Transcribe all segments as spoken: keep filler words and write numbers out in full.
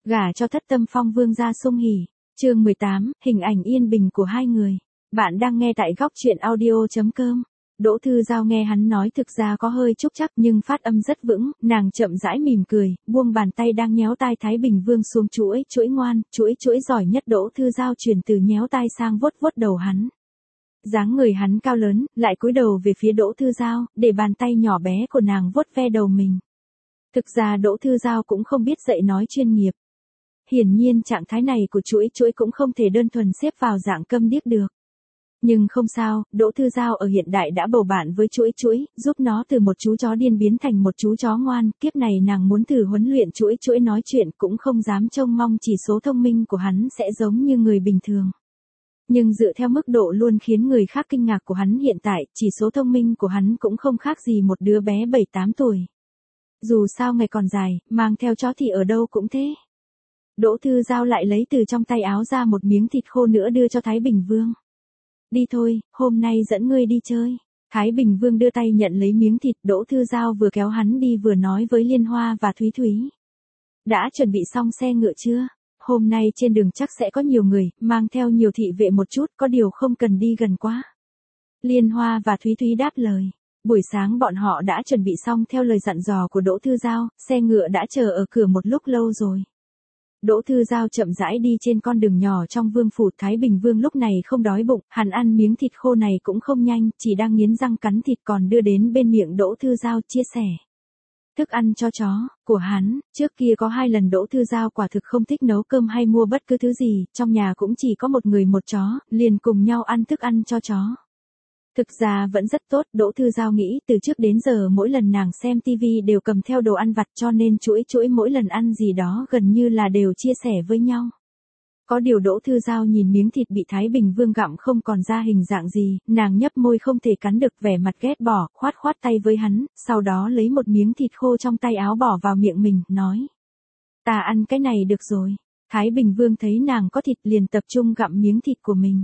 Gả cho thất tâm phong vương gia sung hỉ. Chương mười tám, hình ảnh yên bình của hai người. Bạn đang nghe tại góc truyện audio chấm com. Đỗ Thư Giao nghe hắn nói thực ra có hơi trúc trắc nhưng phát âm rất vững, nàng chậm rãi mỉm cười, buông bàn tay đang nhéo tai Thái Bình Vương xuống. Chuỗi, chuỗi ngoan, chuỗi chuỗi giỏi nhất. Đỗ Thư Giao chuyển từ nhéo tai sang vuốt vuốt đầu hắn. Dáng người hắn cao lớn, lại cúi đầu về phía Đỗ Thư Giao, để bàn tay nhỏ bé của nàng vuốt ve đầu mình. Thực ra Đỗ Thư Giao cũng không biết dạy nói chuyên nghiệp. Hiển nhiên trạng thái này của chuỗi chuỗi cũng không thể đơn thuần xếp vào dạng câm điếc được. Nhưng không sao, Đỗ Thư Giao ở hiện đại đã bầu bạn với chuỗi chuỗi, giúp nó từ một chú chó điên biến thành một chú chó ngoan. Kiếp này nàng muốn thử huấn luyện chuỗi chuỗi nói chuyện, cũng không dám trông mong chỉ số thông minh của hắn sẽ giống như người bình thường. Nhưng dựa theo mức độ luôn khiến người khác kinh ngạc của hắn hiện tại, chỉ số thông minh của hắn cũng không khác gì một đứa bé bảy tám tuổi. Dù sao ngày còn dài, mang theo chó thì ở đâu cũng thế. Đỗ Thư Giao lại lấy từ trong tay áo ra một miếng thịt khô nữa đưa cho Thái Bình Vương. Đi thôi, hôm nay dẫn ngươi đi chơi. Thái Bình Vương đưa tay nhận lấy miếng thịt. Đỗ Thư Giao vừa kéo hắn đi vừa nói với Liên Hoa và Thúy Thúy. Đã chuẩn bị xong xe ngựa chưa? Hôm nay trên đường chắc sẽ có nhiều người, mang theo nhiều thị vệ một chút, có điều không cần đi gần quá. Liên Hoa và Thúy Thúy đáp lời. Buổi sáng bọn họ đã chuẩn bị xong theo lời dặn dò của Đỗ Thư Giao, xe ngựa đã chờ ở cửa một lúc lâu rồi. Đỗ Thư Giao chậm rãi đi trên con đường nhỏ trong vương phủ. Thái Bình Vương lúc này không đói bụng, hắn ăn miếng thịt khô này cũng không nhanh, chỉ đang nghiến răng cắn thịt còn đưa đến bên miệng Đỗ Thư Giao chia sẻ. Thức ăn cho chó, của hắn, trước kia có hai lần Đỗ Thư Giao quả thực không thích nấu cơm hay mua bất cứ thứ gì, trong nhà cũng chỉ có một người một chó, liền cùng nhau ăn thức ăn cho chó. Thực ra vẫn rất tốt, Đỗ Thư Giao nghĩ từ trước đến giờ mỗi lần nàng xem tivi đều cầm theo đồ ăn vặt cho nên chuỗi chuỗi mỗi lần ăn gì đó gần như là đều chia sẻ với nhau. Có điều Đỗ Thư Giao nhìn miếng thịt bị Thái Bình Vương gặm không còn ra hình dạng gì, nàng nhấp môi không thể cắn được, vẻ mặt ghét bỏ, khoát khoát tay với hắn, sau đó lấy một miếng thịt khô trong tay áo bỏ vào miệng mình, nói. Ta ăn cái này được rồi. Thái Bình Vương thấy nàng có thịt liền tập trung gặm miếng thịt của mình.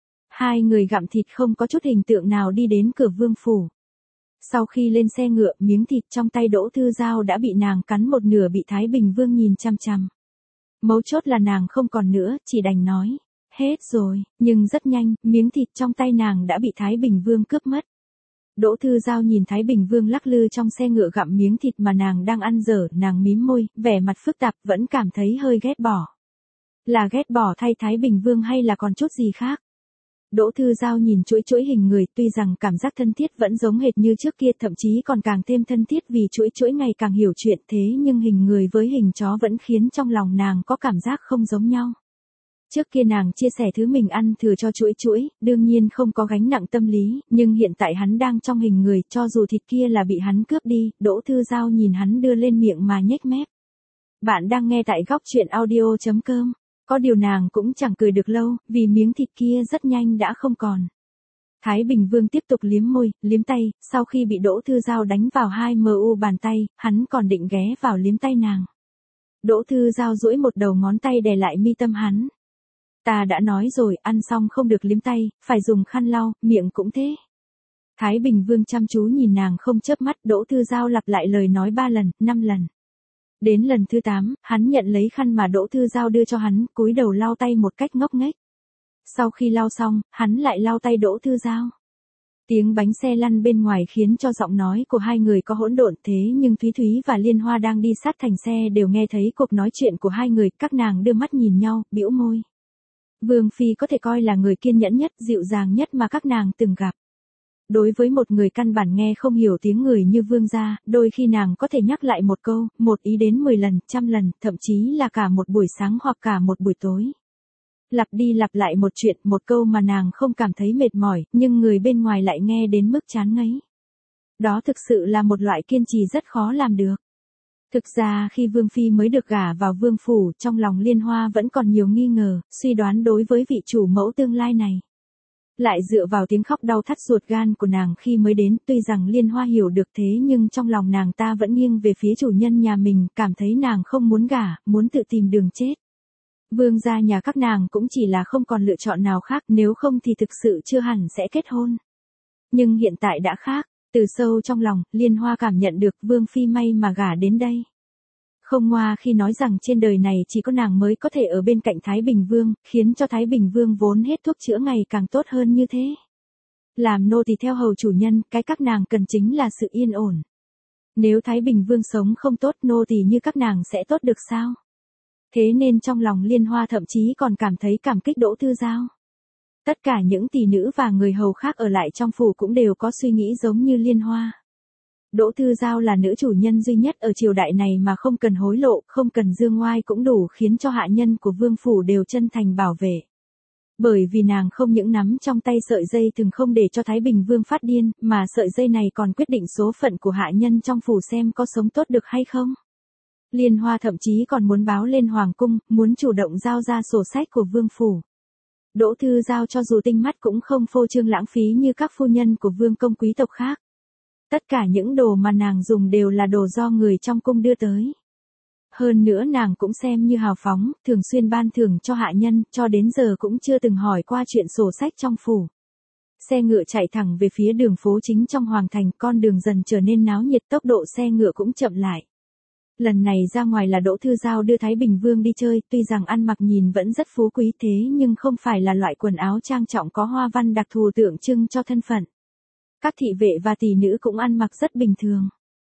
Hai người gặm thịt không có chút hình tượng nào đi đến cửa vương phủ. Sau khi lên xe ngựa, miếng thịt trong tay Đỗ Thư Giao đã bị nàng cắn một nửa, bị Thái Bình Vương nhìn chăm chăm. Mấu chốt là nàng không còn nữa, chỉ đành nói. Hết rồi, nhưng rất nhanh, miếng thịt trong tay nàng đã bị Thái Bình Vương cướp mất. Đỗ Thư Giao nhìn Thái Bình Vương lắc lư trong xe ngựa gặm miếng thịt mà nàng đang ăn dở, nàng mím môi, vẻ mặt phức tạp, vẫn cảm thấy hơi ghét bỏ. Là ghét bỏ thay Thái Bình Vương hay là còn chút gì khác? Đỗ Thư Giao nhìn chuỗi chuỗi hình người, tuy rằng cảm giác thân thiết vẫn giống hệt như trước kia, thậm chí còn càng thêm thân thiết vì chuỗi chuỗi ngày càng hiểu chuyện, thế nhưng hình người với hình chó vẫn khiến trong lòng nàng có cảm giác không giống nhau. Trước kia nàng chia sẻ thứ mình ăn thừa cho chuỗi chuỗi, đương nhiên không có gánh nặng tâm lý, nhưng hiện tại hắn đang trong hình người, cho dù thịt kia là bị hắn cướp đi, Đỗ Thư Giao nhìn hắn đưa lên miệng mà nhếch mép. Bạn đang nghe tại góc truyện audio chấm com. Có điều nàng cũng chẳng cười được lâu, vì miếng thịt kia rất nhanh đã không còn. Thái Bình Vương tiếp tục liếm môi, liếm tay, sau khi bị Đỗ Thư Giao đánh vào hai mu bàn tay, hắn còn định ghé vào liếm tay nàng. Đỗ Thư Giao duỗi một đầu ngón tay đè lại mi tâm hắn. Ta đã nói rồi, ăn xong không được liếm tay, phải dùng khăn lau, miệng cũng thế. Thái Bình Vương chăm chú nhìn nàng không chớp mắt, Đỗ Thư Giao lặp lại lời nói ba lần, năm lần. Đến lần thứ tám, hắn nhận lấy khăn mà Đỗ Thư Giao đưa cho hắn, cúi đầu lau tay một cách ngốc nghếch. Sau khi lau xong, hắn lại lau tay Đỗ Thư Giao. Tiếng bánh xe lăn bên ngoài khiến cho giọng nói của hai người có hỗn độn, thế nhưng Thúy Thúy và Liên Hoa đang đi sát thành xe đều nghe thấy cuộc nói chuyện của hai người, các nàng đưa mắt nhìn nhau, bĩu môi. Vương Phi có thể coi là người kiên nhẫn nhất, dịu dàng nhất mà các nàng từng gặp. Đối với một người căn bản nghe không hiểu tiếng người như Vương gia, đôi khi nàng có thể nhắc lại một câu, một ý đến mười lần, trăm lần, thậm chí là cả một buổi sáng hoặc cả một buổi tối. Lặp đi lặp lại một chuyện, một câu mà nàng không cảm thấy mệt mỏi, nhưng người bên ngoài lại nghe đến mức chán ngấy. Đó thực sự là một loại kiên trì rất khó làm được. Thực ra khi Vương Phi mới được gả vào vương phủ, trong lòng Liên Hoa vẫn còn nhiều nghi ngờ, suy đoán đối với vị chủ mẫu tương lai này. Lại dựa vào tiếng khóc đau thắt ruột gan của nàng khi mới đến, tuy rằng Liên Hoa hiểu được thế nhưng trong lòng nàng ta vẫn nghiêng về phía chủ nhân nhà mình, cảm thấy nàng không muốn gả, muốn tự tìm đường chết. Vương gia nhà các nàng cũng chỉ là không còn lựa chọn nào khác, nếu không thì thực sự chưa hẳn sẽ kết hôn. Nhưng hiện tại đã khác, từ sâu trong lòng, Liên Hoa cảm nhận được Vương Phi may mà gả đến đây. Không ngoa khi nói rằng trên đời này chỉ có nàng mới có thể ở bên cạnh Thái Bình Vương, khiến cho Thái Bình Vương vốn hết thuốc chữa ngày càng tốt hơn như thế. Làm nô tỳ theo hầu chủ nhân, cái các nàng cần chính là sự yên ổn. Nếu Thái Bình Vương sống không tốt, nô tỳ như các nàng sẽ tốt được sao? Thế nên trong lòng Liên Hoa thậm chí còn cảm thấy cảm kích Đỗ Thư Giao. Tất cả những tỷ nữ và người hầu khác ở lại trong phủ cũng đều có suy nghĩ giống như Liên Hoa. Đỗ Thư Giao là nữ chủ nhân duy nhất ở triều đại này mà không cần hối lộ, không cần dương ngoai cũng đủ khiến cho hạ nhân của vương phủ đều chân thành bảo vệ. Bởi vì nàng không những nắm trong tay sợi dây từng không để cho Thái Bình Vương phát điên, mà sợi dây này còn quyết định số phận của hạ nhân trong phủ xem có sống tốt được hay không. Liên Hoa thậm chí còn muốn báo lên hoàng cung, muốn chủ động giao ra sổ sách của vương phủ. Đỗ Thư Giao cho dù tinh mắt cũng không phô trương lãng phí như các phu nhân của vương công quý tộc khác. Tất cả những đồ mà nàng dùng đều là đồ do người trong cung đưa tới. Hơn nữa nàng cũng xem như hào phóng, thường xuyên ban thưởng cho hạ nhân, cho đến giờ cũng chưa từng hỏi qua chuyện sổ sách trong phủ. Xe ngựa chạy thẳng về phía đường phố chính trong hoàng thành, con đường dần trở nên náo nhiệt, tốc độ xe ngựa cũng chậm lại. Lần này ra ngoài là Đỗ Thư Giao đưa Thái Bình Vương đi chơi, tuy rằng ăn mặc nhìn vẫn rất phú quý thế nhưng không phải là loại quần áo trang trọng có hoa văn đặc thù tượng trưng cho thân phận. Các thị vệ và tỷ nữ cũng ăn mặc rất bình thường.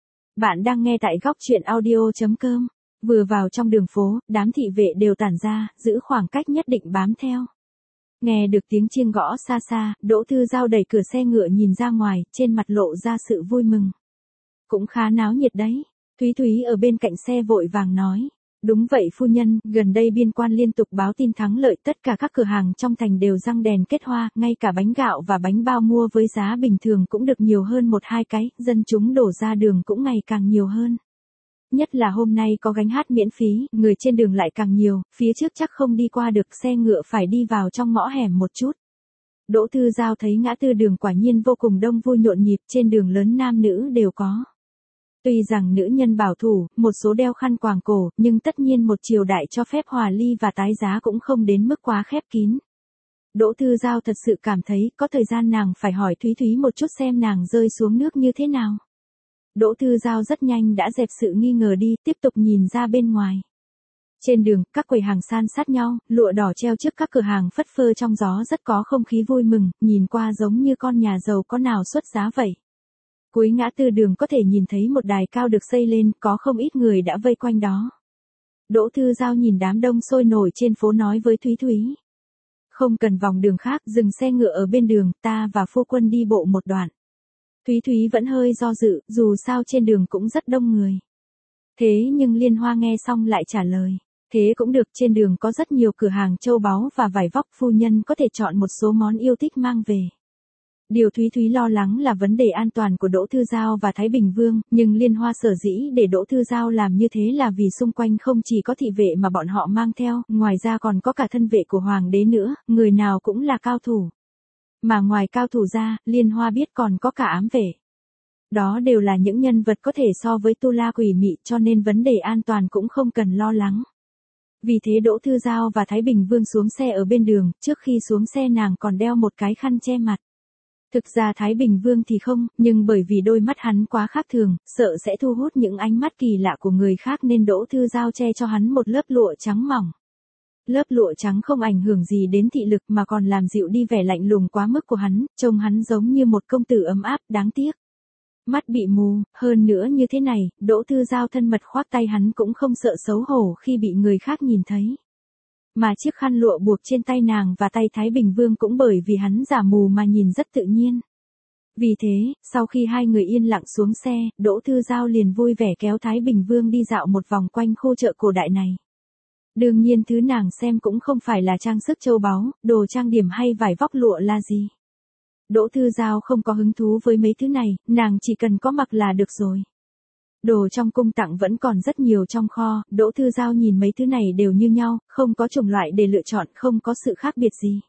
Bạn đang nghe tại góc truyện audio chấm com. Vừa vào trong đường phố, đám thị vệ đều tản ra, giữ khoảng cách nhất định bám theo. Nghe được tiếng chiêng gõ xa xa, Đỗ Thư Giao đẩy cửa xe ngựa nhìn ra ngoài, trên mặt lộ ra sự vui mừng. Cũng khá náo nhiệt đấy. Thúy Thúy ở bên cạnh xe vội vàng nói. Đúng vậy phu nhân, gần đây biên quan liên tục báo tin thắng lợi, tất cả các cửa hàng trong thành đều răng đèn kết hoa, ngay cả bánh gạo và bánh bao mua với giá bình thường cũng được nhiều hơn một hai cái, dân chúng đổ ra đường cũng ngày càng nhiều hơn. Nhất là hôm nay có gánh hát miễn phí, người trên đường lại càng nhiều, phía trước chắc không đi qua được, xe ngựa phải đi vào trong ngõ hẻm một chút. Đỗ Thư Giao thấy ngã tư đường quả nhiên vô cùng đông vui nhộn nhịp, trên đường lớn nam nữ đều có. Tuy rằng nữ nhân bảo thủ, một số đeo khăn quàng cổ, nhưng tất nhiên một triều đại cho phép hòa ly và tái giá cũng không đến mức quá khép kín. Đỗ Thư Giao thật sự cảm thấy có thời gian nàng phải hỏi Thúy Thúy một chút xem nàng rơi xuống nước như thế nào. Đỗ Thư Giao rất nhanh đã dẹp sự nghi ngờ đi, tiếp tục nhìn ra bên ngoài. Trên đường, các quầy hàng san sát nhau, lụa đỏ treo trước các cửa hàng phất phơ trong gió rất có không khí vui mừng, nhìn qua giống như con nhà giàu có nào xuất giá vậy. Cuối ngã tư đường có thể nhìn thấy một đài cao được xây lên, có không ít người đã vây quanh đó. Đỗ Thư Giao nhìn đám đông sôi nổi trên phố nói với Thúy Thúy. Không cần vòng đường khác, dừng xe ngựa ở bên đường, ta và phu quân đi bộ một đoạn. Thúy Thúy vẫn hơi do dự, dù sao trên đường cũng rất đông người. Thế nhưng Liên Hoa nghe xong lại trả lời. Thế cũng được, trên đường có rất nhiều cửa hàng châu báu và vải vóc, phu nhân có thể chọn một số món yêu thích mang về. Điều Thúy Thúy lo lắng là vấn đề an toàn của Đỗ Thư Giao và Thái Bình Vương, nhưng Liên Hoa sở dĩ để Đỗ Thư Giao làm như thế là vì xung quanh không chỉ có thị vệ mà bọn họ mang theo, ngoài ra còn có cả thân vệ của Hoàng đế nữa, người nào cũng là cao thủ. Mà ngoài cao thủ ra, Liên Hoa biết còn có cả ám vệ. Đó đều là những nhân vật có thể so với Tu La Quỷ Mị, cho nên vấn đề an toàn cũng không cần lo lắng. Vì thế Đỗ Thư Giao và Thái Bình Vương xuống xe ở bên đường, trước khi xuống xe nàng còn đeo một cái khăn che mặt. Thực ra Thái Bình Vương thì không, nhưng bởi vì đôi mắt hắn quá khác thường, sợ sẽ thu hút những ánh mắt kỳ lạ của người khác nên Đỗ Thư Giao che cho hắn một lớp lụa trắng mỏng. Lớp lụa trắng không ảnh hưởng gì đến thị lực mà còn làm dịu đi vẻ lạnh lùng quá mức của hắn, trông hắn giống như một công tử ấm áp, đáng tiếc. Mắt bị mù, hơn nữa như thế này, Đỗ Thư Giao thân mật khoác tay hắn cũng không sợ xấu hổ khi bị người khác nhìn thấy. Mà chiếc khăn lụa buộc trên tay nàng và tay Thái Bình Vương cũng bởi vì hắn giả mù mà nhìn rất tự nhiên. Vì thế, sau khi hai người yên lặng xuống xe, Đỗ Thư Giao liền vui vẻ kéo Thái Bình Vương đi dạo một vòng quanh khu chợ cổ đại này. Đương nhiên thứ nàng xem cũng không phải là trang sức châu báu, đồ trang điểm hay vải vóc lụa là gì. Đỗ Thư Giao không có hứng thú với mấy thứ này, nàng chỉ cần có mặc là được rồi. Đồ trong cung tặng vẫn còn rất nhiều trong kho, Đỗ Thư Giao nhìn mấy thứ này đều như nhau, không có chủng loại để lựa chọn, không có sự khác biệt gì.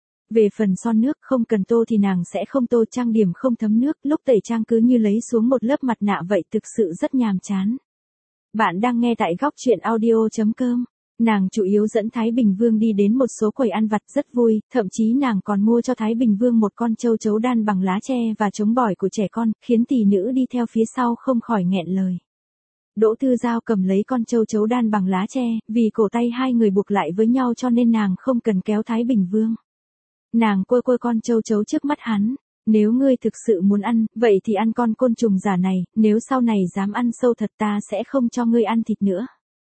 Về phần son nước, không cần tô thì nàng sẽ không tô, trang điểm không thấm nước, lúc tẩy trang cứ như lấy xuống một lớp mặt nạ vậy, thực sự rất nhàm chán. Bạn đang nghe tại góc truyện audio chấm com. Nàng chủ yếu dẫn Thái Bình Vương đi đến một số quầy ăn vặt rất vui, thậm chí nàng còn mua cho Thái Bình Vương một con trâu chấu đan bằng lá tre và trống bỏi của trẻ con, khiến tỷ nữ đi theo phía sau không khỏi nghẹn lời. Đỗ Thư Giao cầm lấy con châu chấu đan bằng lá tre, vì cổ tay hai người buộc lại với nhau cho nên nàng không cần kéo Thái Bình Vương. Nàng quơ quơ con châu chấu trước mắt hắn, nếu ngươi thực sự muốn ăn, vậy thì ăn con côn trùng giả này, nếu sau này dám ăn sâu thật ta sẽ không cho ngươi ăn thịt nữa.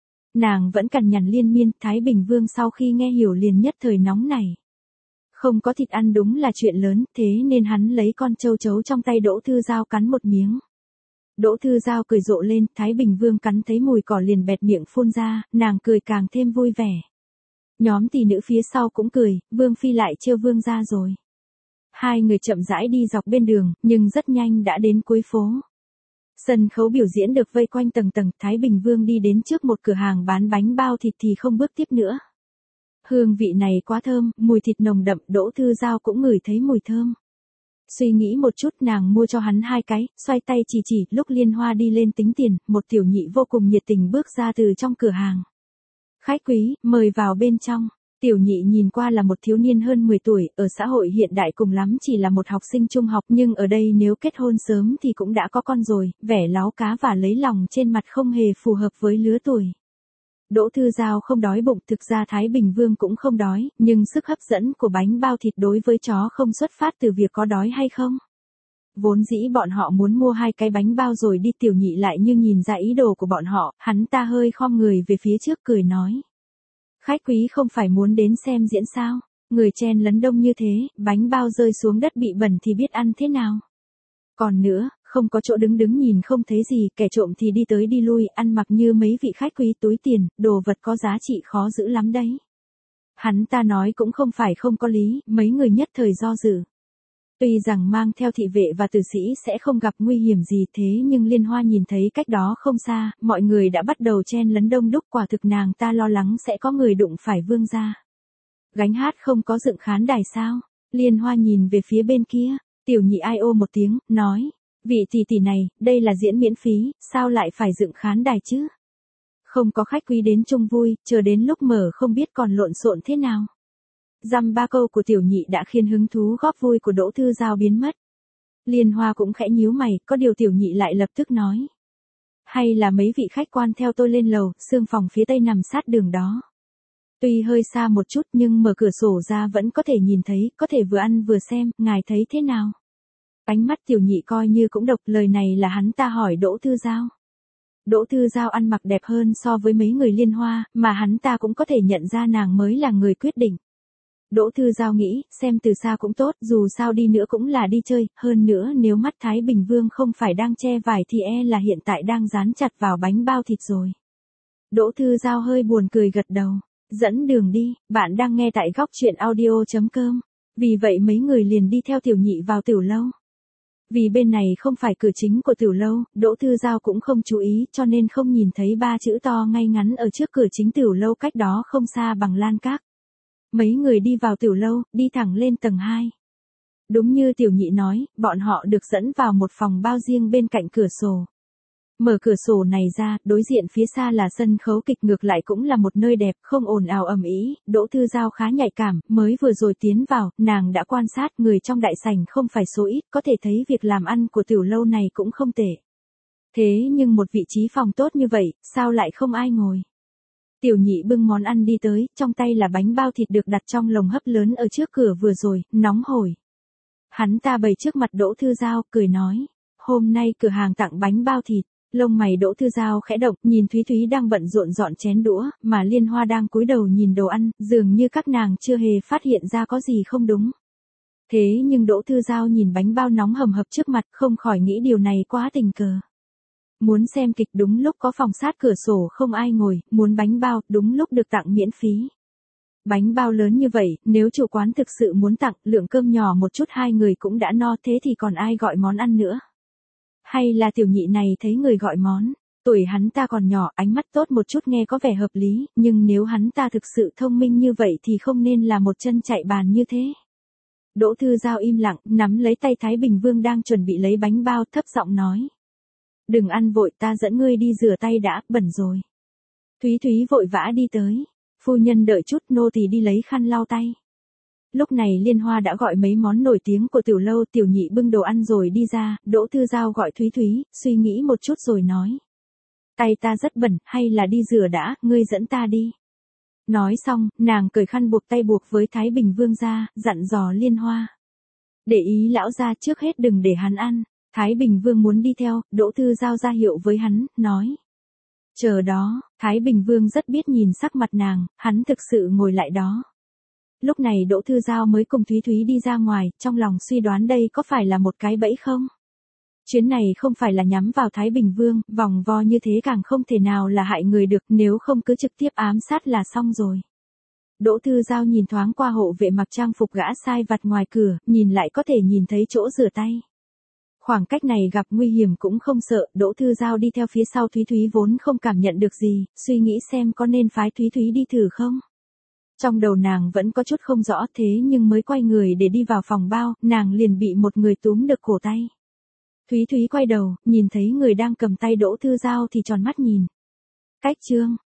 Nàng vẫn cằn nhằn liên miên, Thái Bình Vương sau khi nghe hiểu liền nhất thời nóng này. Không có thịt ăn đúng là chuyện lớn, thế nên hắn lấy con châu chấu trong tay Đỗ Thư Giao cắn một miếng. Đỗ Thư Giao cười rộ lên, Thái Bình Vương cắn thấy mùi cỏ liền bẹt miệng phun ra, nàng cười càng thêm vui vẻ. Nhóm tỷ nữ phía sau cũng cười, Vương Phi lại trêu Vương ra rồi. Hai người chậm rãi đi dọc bên đường, nhưng rất nhanh đã đến cuối phố. Sân khấu biểu diễn được vây quanh tầng tầng, Thái Bình Vương đi đến trước một cửa hàng bán bánh bao thịt thì không bước tiếp nữa. Hương vị này quá thơm, mùi thịt nồng đậm, Đỗ Thư Giao cũng ngửi thấy mùi thơm. Suy nghĩ một chút nàng mua cho hắn hai cái, xoay tay chỉ chỉ, lúc Liên Hoa đi lên tính tiền, một tiểu nhị vô cùng nhiệt tình bước ra từ trong cửa hàng. Khách quý, mời vào bên trong. Tiểu nhị nhìn qua là một thiếu niên hơn mười tuổi, ở xã hội hiện đại cùng lắm chỉ là một học sinh trung học, nhưng ở đây nếu kết hôn sớm thì cũng đã có con rồi, vẻ láo cá và lấy lòng trên mặt không hề phù hợp với lứa tuổi. Đỗ Thư Giao không đói bụng, thực ra Thái Bình Vương cũng không đói, nhưng sức hấp dẫn của bánh bao thịt đối với chó không xuất phát từ việc có đói hay không. Vốn dĩ bọn họ muốn mua hai cái bánh bao rồi đi, tiểu nhị lại như nhìn ra ý đồ của bọn họ, hắn ta hơi khom người về phía trước cười nói. Khách quý không phải muốn đến xem diễn sao, người chen lấn đông như thế, bánh bao rơi xuống đất bị bẩn thì biết ăn thế nào. Còn nữa, không có chỗ đứng đứng nhìn không thấy gì, kẻ trộm thì đi tới đi lui, ăn mặc như mấy vị khách quý, túi tiền, đồ vật có giá trị khó giữ lắm đấy. Hắn ta nói cũng không phải không có lý, mấy người nhất thời do dự. Tuy rằng mang theo thị vệ và tử sĩ sẽ không gặp nguy hiểm gì thế nhưng Liên Hoa nhìn thấy cách đó không xa, mọi người đã bắt đầu chen lấn đông đúc, quả thực nàng ta lo lắng sẽ có người đụng phải Vương gia. Gánh hát không có dựng khán đài sao? Liên Hoa nhìn về phía bên kia, tiểu nhị ai ô một tiếng, nói, vị tỷ tỷ này, đây là diễn miễn phí, sao lại phải dựng khán đài chứ? Không có khách quý đến chung vui, chờ đến lúc mở không biết còn lộn xộn thế nào. Dăm ba câu của tiểu nhị đã khiến hứng thú góp vui của Đỗ Thư Giao biến mất. Liên Hoa cũng khẽ nhíu mày, có điều tiểu nhị lại lập tức nói. Hay là mấy vị khách quan theo tôi lên lầu, xương phòng phía tây nằm sát đường đó. Tuy hơi xa một chút nhưng mở cửa sổ ra vẫn có thể nhìn thấy, có thể vừa ăn vừa xem, ngài thấy thế nào? Ánh mắt tiểu nhị coi như cũng độc, lời này là hắn ta hỏi Đỗ Thư Giao. Đỗ Thư Giao ăn mặc đẹp hơn so với mấy người Liên Hoa, mà hắn ta cũng có thể nhận ra nàng mới là người quyết định. Đỗ Thư Giao nghĩ, xem từ xa cũng tốt, dù sao đi nữa cũng là đi chơi, hơn nữa nếu mắt Thái Bình Vương không phải đang che vải thì e là hiện tại đang dán chặt vào bánh bao thịt rồi. Đỗ Thư Giao hơi buồn cười gật đầu, dẫn đường đi, bạn đang nghe tại góc truyện audio chấm com. Vì vậy mấy người liền đi theo tiểu nhị vào tiểu lâu. Vì bên này không phải cửa chính của tiểu lâu, Đỗ Thư Giao cũng không chú ý cho nên không nhìn thấy ba chữ to ngay ngắn ở trước cửa chính tiểu lâu cách đó không xa bằng lan các. Mấy người đi vào tiểu lâu, đi thẳng lên tầng hai. Đúng như tiểu nhị nói, bọn họ được dẫn vào một phòng bao riêng bên cạnh cửa sổ. Mở cửa sổ này ra, đối diện phía xa là sân khấu kịch, ngược lại cũng là một nơi đẹp, không ồn ào ầm ĩ. Đỗ Thư Giao khá nhạy cảm, mới vừa rồi tiến vào, nàng đã quan sát người trong đại sảnh không phải số ít, có thể thấy việc làm ăn của tiểu lâu này cũng không tệ. Thế nhưng một vị trí phòng tốt như vậy, sao lại không ai ngồi? Tiểu nhị bưng món ăn đi tới, trong tay là bánh bao thịt được đặt trong lồng hấp lớn ở trước cửa vừa rồi, nóng hổi. Hắn ta bày trước mặt Đỗ Thư Giao, cười nói, hôm nay cửa hàng tặng bánh bao thịt. Lông mày Đỗ Thư Giao khẽ động, nhìn Thúy Thúy đang bận rộn dọn chén đũa, mà Liên Hoa đang cúi đầu nhìn đồ ăn, dường như các nàng chưa hề phát hiện ra có gì không đúng. Thế nhưng Đỗ Thư Giao nhìn bánh bao nóng hầm hập trước mặt, không khỏi nghĩ điều này quá tình cờ. Muốn xem kịch đúng lúc có phòng sát cửa sổ không ai ngồi, muốn bánh bao đúng lúc được tặng miễn phí. Bánh bao lớn như vậy, nếu chủ quán thực sự muốn tặng, lượng cơm nhỏ một chút hai người cũng đã no, thế thì còn ai gọi món ăn nữa. Hay là tiểu nhị này thấy người gọi món, tuổi hắn ta còn nhỏ, ánh mắt tốt một chút nghe có vẻ hợp lý, nhưng nếu hắn ta thực sự thông minh như vậy thì không nên là một chân chạy bàn như thế. Đỗ Thư Giao im lặng, nắm lấy tay Thái Bình Vương đang chuẩn bị lấy bánh bao, thấp giọng nói. Đừng ăn vội, ta dẫn ngươi đi rửa tay đã, bẩn rồi. Thúy Thúy vội vã đi tới. Phu nhân đợi chút, nô tỳ đi lấy khăn lau tay. Lúc này Liên Hoa đã gọi mấy món nổi tiếng của tiểu lâu, tiểu nhị bưng đồ ăn rồi đi ra, Đỗ Thư Giao gọi Thúy Thúy, suy nghĩ một chút rồi nói. tay ta rất bẩn, hay là đi rửa đã, ngươi dẫn ta đi. Nói xong, nàng cởi khăn buộc tay buộc với Thái Bình Vương ra, dặn dò Liên Hoa. Để ý lão gia trước hết đừng để hắn ăn. Thái Bình Vương muốn đi theo, Đỗ Thư Giao ra hiệu với hắn, nói. Chờ đó, Thái Bình Vương rất biết nhìn sắc mặt nàng, hắn thực sự ngồi lại đó. Lúc này Đỗ Thư Giao mới cùng Thúy Thúy đi ra ngoài, trong lòng suy đoán đây có phải là một cái bẫy không? Chuyến này không phải là nhắm vào Thái Bình Vương, vòng vo như thế càng không thể nào là hại người được, nếu không cứ trực tiếp ám sát là xong rồi. Đỗ Thư Giao nhìn thoáng qua hộ vệ mặc trang phục gã sai vặt ngoài cửa, nhìn lại có thể nhìn thấy chỗ rửa tay. Khoảng cách này gặp nguy hiểm cũng không sợ, Đỗ Thư Giao đi theo phía sau Thúy Thúy vốn không cảm nhận được gì, suy nghĩ xem có nên phái Thúy Thúy đi thử không. Trong đầu nàng vẫn có chút không rõ thế nhưng mới quay người để đi vào phòng bao, nàng liền bị một người túm được cổ tay. Thúy Thúy quay đầu, nhìn thấy người đang cầm tay Đỗ Thư Giao thì tròn mắt nhìn. Cách Trương,